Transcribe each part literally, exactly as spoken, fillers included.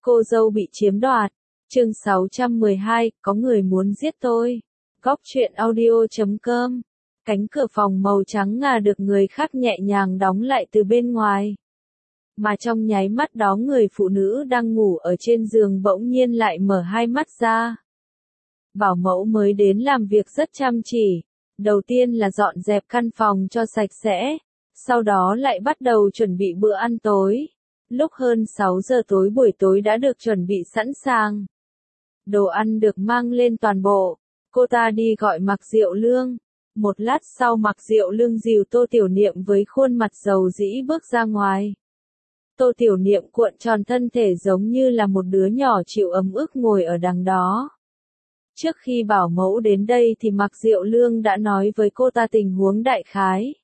Cô dâu bị chiếm đoạt. Chương sáu trăm mười hai, có người muốn giết tôi. Góc truyện audio chấm com. Cánh cửa phòng màu trắng ngà được người khác nhẹ nhàng đóng lại từ bên ngoài. Mà trong nháy mắt đó người phụ nữ đang ngủ ở trên giường bỗng nhiên lại mở hai mắt ra. Bảo mẫu mới đến làm việc rất chăm chỉ. Đầu tiên là dọn dẹp căn phòng cho sạch sẽ. Sau đó lại bắt đầu chuẩn bị bữa ăn tối. Lúc hơn sáu giờ tối buổi tối đã được chuẩn bị sẵn sàng. Đồ ăn được mang lên toàn bộ. Cô ta đi gọi Mạc Diệu Lương. Một lát sau Mạc Diệu Lương dìu Tô Tiểu Niệm với khuôn mặt dầu dĩ bước ra ngoài. Tô Tiểu Niệm cuộn tròn thân thể giống như là một đứa nhỏ chịu ấm ức ngồi ở đằng đó. Trước khi bảo mẫu đến đây thì Mạc Diệu Lương đã nói với cô ta tình huống đại khái.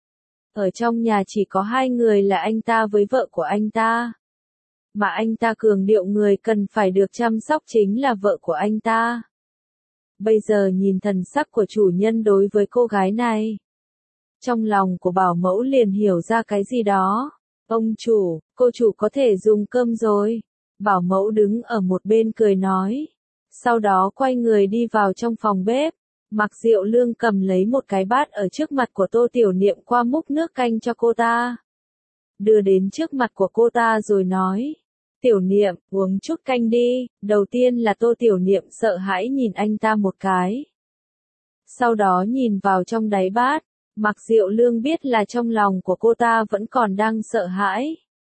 Ở trong nhà chỉ có hai người là anh ta với vợ của anh ta. Mà anh ta cường điệu người cần phải được chăm sóc chính là vợ của anh ta. Bây giờ nhìn thần sắc của chủ nhân đối với cô gái này. Trong lòng của bảo mẫu liền hiểu ra cái gì đó. Ông chủ, cô chủ có thể dùng cơm rồi. Bảo mẫu đứng ở một bên cười nói. Sau đó quay người đi vào trong phòng bếp. Mạc Diệu Lương cầm lấy một cái bát ở trước mặt của Tô Tiểu Niệm qua múc nước canh cho cô ta. Đưa đến trước mặt của cô ta rồi nói. Tiểu Niệm, uống chút canh đi. Đầu tiên là Tô Tiểu Niệm sợ hãi nhìn anh ta một cái. Sau đó nhìn vào trong đáy bát. Mạc Diệu Lương biết là trong lòng của cô ta vẫn còn đang sợ hãi.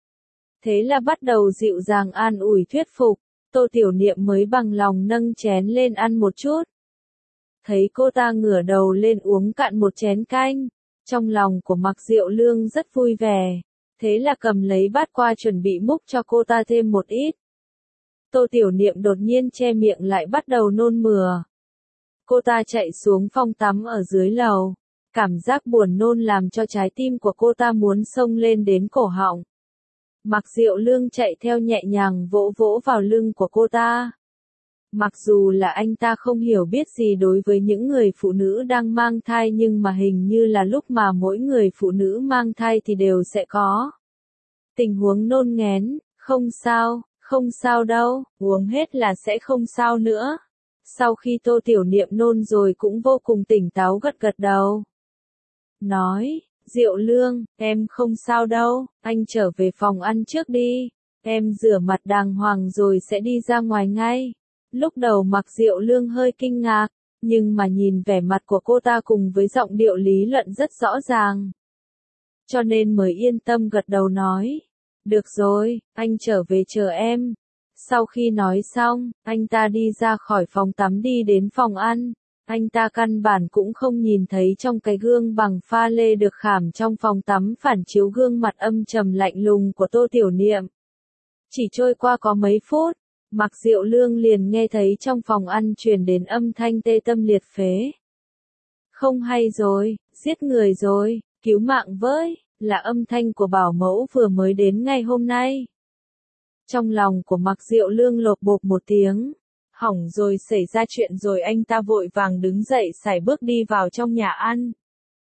Thế là bắt đầu dịu dàng an ủi thuyết phục. Tô Tiểu Niệm mới bằng lòng nâng chén lên ăn một chút. Thấy cô ta ngửa đầu lên uống cạn một chén canh. Trong lòng của Mạc Diệu Lương rất vui vẻ. Thế là cầm lấy bát qua chuẩn bị múc cho cô ta thêm một ít. Tô Tiểu Niệm đột nhiên che miệng lại bắt đầu nôn mửa. Cô ta chạy xuống phòng tắm ở dưới lầu. Cảm giác buồn nôn làm cho trái tim của cô ta muốn xông lên đến cổ họng. Mạc Diệu Lương chạy theo nhẹ nhàng vỗ vỗ vào lưng của cô ta. Mặc dù là anh ta không hiểu biết gì đối với những người phụ nữ đang mang thai nhưng mà hình như là lúc mà mỗi người phụ nữ mang thai thì đều sẽ có tình huống nôn nghén, không sao, không sao đâu, uống hết là sẽ không sao nữa. Sau khi Tô Tiểu Niệm nôn rồi cũng vô cùng tỉnh táo gật gật đầu. Nói, Diệu Lương, em không sao đâu, anh trở về phòng ăn trước đi, em rửa mặt đàng hoàng rồi sẽ đi ra ngoài ngay. Lúc đầu Mạc Diệu Lương hơi kinh ngạc, nhưng mà nhìn vẻ mặt của cô ta cùng với giọng điệu lý luận rất rõ ràng. Cho nên mới yên tâm gật đầu nói. Được rồi, anh trở về chờ em. Sau khi nói xong, anh ta đi ra khỏi phòng tắm đi đến phòng ăn. Anh ta căn bản cũng không nhìn thấy trong cái gương bằng pha lê được khảm trong phòng tắm phản chiếu gương mặt âm trầm lạnh lùng của Tô Tiểu Niệm. Chỉ trôi qua có mấy phút. Mạc Diệu Lương liền nghe thấy trong phòng ăn truyền đến âm thanh tê tâm liệt phế. Không hay rồi, giết người rồi, cứu mạng với, là âm thanh của bảo mẫu vừa mới đến ngày hôm nay. Trong lòng của Mạc Diệu Lương lột bột một tiếng, hỏng rồi xảy ra chuyện rồi anh ta vội vàng đứng dậy sải bước đi vào trong nhà ăn.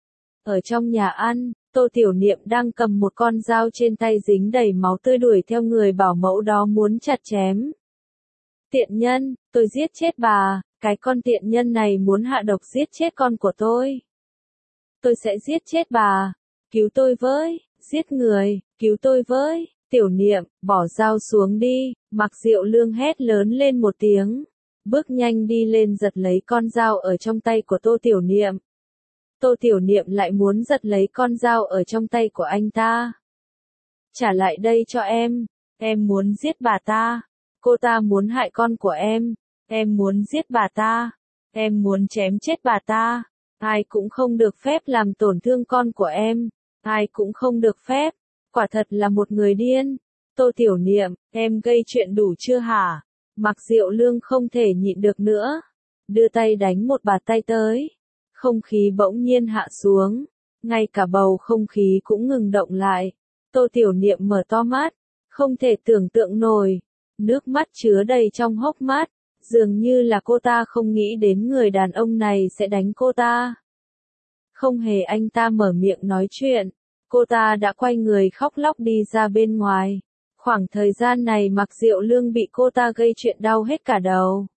Ở trong nhà ăn, Tô Tiểu Niệm đang cầm một con dao trên tay dính đầy máu tươi đuổi theo người bảo mẫu đó muốn chặt chém. Tiện nhân, tôi giết chết bà, cái con tiện nhân này muốn hạ độc giết chết con của tôi. Tôi sẽ giết chết bà, cứu tôi với, giết người, cứu tôi với, Tiểu Niệm, bỏ dao xuống đi, Mạc Diệu Lương hét lớn lên một tiếng, bước nhanh đi lên giật lấy con dao ở trong tay của Tô Tiểu Niệm. Tô Tiểu Niệm lại muốn giật lấy con dao ở trong tay của anh ta. Trả lại đây cho em, em muốn giết bà ta. Cô ta muốn hại con của em, em muốn giết bà ta, em muốn chém chết bà ta, ai cũng không được phép làm tổn thương con của em, ai cũng không được phép, quả thật là một người điên. Tô Tiểu Niệm, em gây chuyện đủ chưa hả? Mạc Diệu Lương không thể nhịn được nữa, đưa tay đánh một bạt tay tới, không khí bỗng nhiên hạ xuống, ngay cả bầu không khí cũng ngừng động lại. Tô Tiểu Niệm mở to mắt, không thể tưởng tượng nổi. Nước mắt chứa đầy trong hốc mắt, dường như là cô ta không nghĩ đến người đàn ông này sẽ đánh cô ta. Không hề anh ta mở miệng nói chuyện, cô ta đã quay người khóc lóc đi ra bên ngoài. Khoảng thời gian này Mạc Diệu Lương bị cô ta gây chuyện đau hết cả đầu.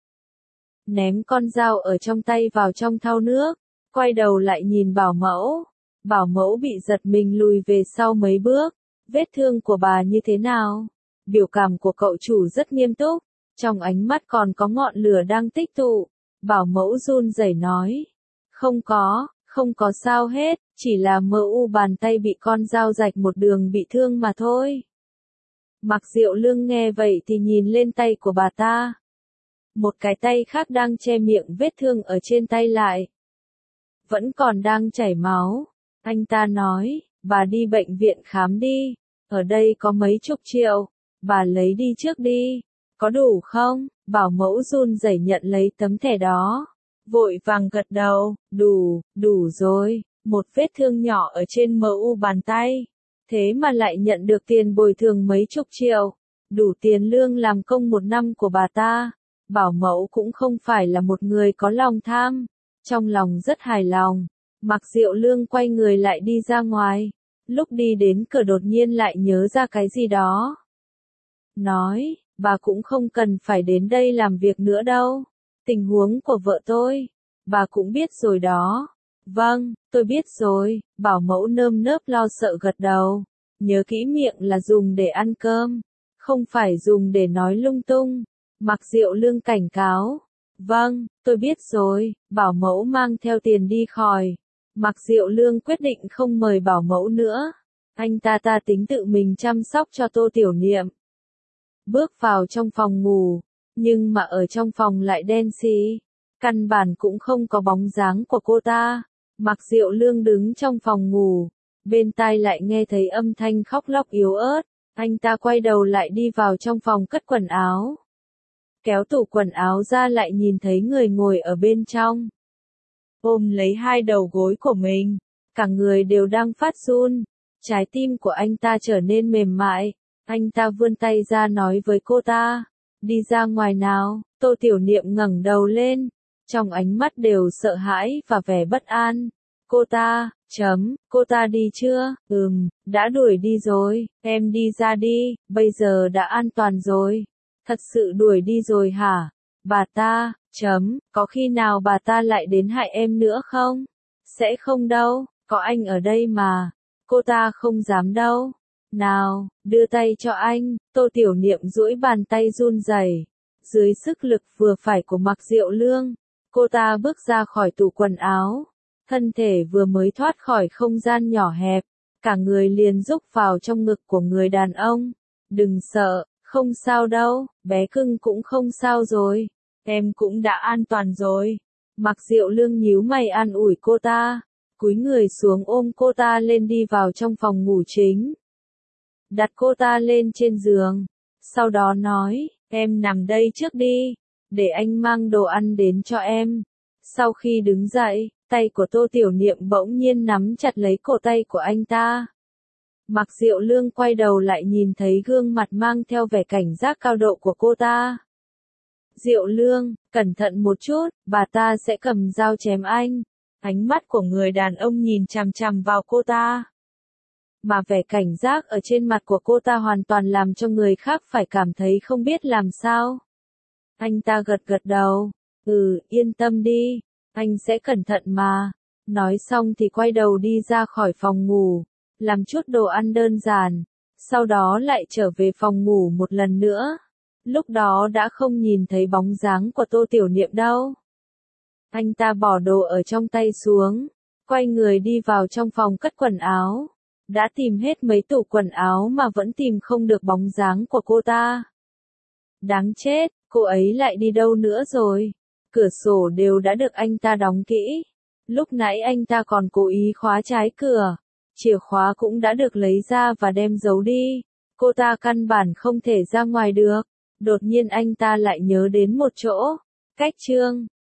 Ném con dao ở trong tay vào trong thau nước, quay đầu lại nhìn bảo mẫu. Bảo mẫu bị giật mình lùi về sau mấy bước. Vết thương của bà như thế nào? Biểu cảm của cậu chủ rất nghiêm túc, trong ánh mắt còn có ngọn lửa đang tích tụ. Bảo mẫu run rẩy nói. Không có, không có sao hết, chỉ là mờ u bàn tay bị con dao rạch một đường bị thương mà thôi. Mạc Diệu Lương nghe vậy thì nhìn lên tay của bà ta. Một cái tay khác đang che miệng vết thương ở trên tay lại. Vẫn còn đang chảy máu. Anh ta nói, bà đi bệnh viện khám đi. Ở đây có mấy chục triệu. Bà lấy đi trước đi. Có đủ không? Bảo mẫu run rẩy nhận lấy tấm thẻ đó. Vội vàng gật đầu. Đủ, đủ rồi. Một vết thương nhỏ ở trên mờ u bàn tay. Thế mà lại nhận được tiền bồi thường mấy chục triệu. Đủ tiền lương làm công một năm của bà ta. Bảo mẫu cũng không phải là một người có lòng tham. Trong lòng rất hài lòng. Mạc Diệu Lương quay người lại đi ra ngoài. Lúc đi đến cửa đột nhiên lại nhớ ra cái gì đó. Nói, bà cũng không cần phải đến đây làm việc nữa đâu. Tình huống của vợ tôi, bà cũng biết rồi đó. Vâng, tôi biết rồi, bảo mẫu nơm nớp lo sợ gật đầu. Nhớ kỹ miệng là dùng để ăn cơm, không phải dùng để nói lung tung. Mạc Diệu Lương cảnh cáo. Vâng, tôi biết rồi, bảo mẫu mang theo tiền đi khỏi. Mạc Diệu Lương quyết định không mời bảo mẫu nữa. Anh ta ta tính tự mình chăm sóc cho Tô Tiểu Niệm. Bước vào trong phòng ngủ, nhưng mà ở trong phòng lại đen xì. Căn bản cũng không có bóng dáng của cô ta. Mạc Diệu Lương đứng trong phòng ngủ, bên tai lại nghe thấy âm thanh khóc lóc yếu ớt. Anh ta quay đầu lại đi vào trong phòng cất quần áo. Kéo tủ quần áo ra lại nhìn thấy người ngồi ở bên trong. Ôm lấy hai đầu gối của mình, cả người đều đang phát run. Trái tim của anh ta trở nên mềm mại. Anh ta vươn tay ra nói với cô ta. Đi ra ngoài nào. Tô Tiểu Niệm ngẩng đầu lên. Trong ánh mắt đều sợ hãi và vẻ bất an. Cô ta, chấm, cô ta đi chưa? Ừm, đã đuổi đi rồi. Em đi ra đi, bây giờ đã an toàn rồi. Thật sự đuổi đi rồi hả? Bà ta, chấm, có khi nào bà ta lại đến hại em nữa không? Sẽ không đâu, có anh ở đây mà. Cô ta không dám đâu. Nào, đưa tay cho anh. Tô Tiểu Niệm duỗi bàn tay run rẩy. Dưới sức lực vừa phải của Mạc Diệu Lương, cô ta bước ra khỏi tủ quần áo. Thân thể vừa mới thoát khỏi không gian nhỏ hẹp, cả người liền rúc vào trong ngực của người đàn ông. Đừng sợ, không sao đâu, bé cưng cũng không sao rồi. Em cũng đã an toàn rồi. Mạc Diệu Lương nhíu mày an ủi cô ta, cúi người xuống ôm cô ta lên đi vào trong phòng ngủ chính. Đặt cô ta lên trên giường, sau đó nói, em nằm đây trước đi, để anh mang đồ ăn đến cho em. Sau khi đứng dậy, tay của Tô Tiểu Niệm bỗng nhiên nắm chặt lấy cổ tay của anh ta. Mạc Diệu Lương quay đầu lại nhìn thấy gương mặt mang theo vẻ cảnh giác cao độ của cô ta. Diệu Lương, cẩn thận một chút, bà ta sẽ cầm dao chém anh. Ánh mắt của người đàn ông nhìn chằm chằm vào cô ta. Mà vẻ cảnh giác ở trên mặt của cô ta hoàn toàn làm cho người khác phải cảm thấy không biết làm sao. Anh ta gật gật đầu. Ừ, yên tâm đi, anh sẽ cẩn thận mà. Nói xong thì quay đầu đi ra khỏi phòng ngủ, làm chút đồ ăn đơn giản, sau đó lại trở về phòng ngủ một lần nữa. Lúc đó đã không nhìn thấy bóng dáng của Tô Tiểu Niệm đâu. Anh ta bỏ đồ ở trong tay xuống, quay người đi vào trong phòng cất quần áo. Đã tìm hết mấy tủ quần áo mà vẫn tìm không được bóng dáng của cô ta. Đáng chết, cô ấy lại đi đâu nữa rồi? Cửa sổ đều đã được anh ta đóng kỹ. Lúc nãy anh ta còn cố ý khóa trái cửa. Chìa khóa cũng đã được lấy ra và đem giấu đi. Cô ta căn bản không thể ra ngoài được. Đột nhiên anh ta lại nhớ đến một chỗ. Cách chương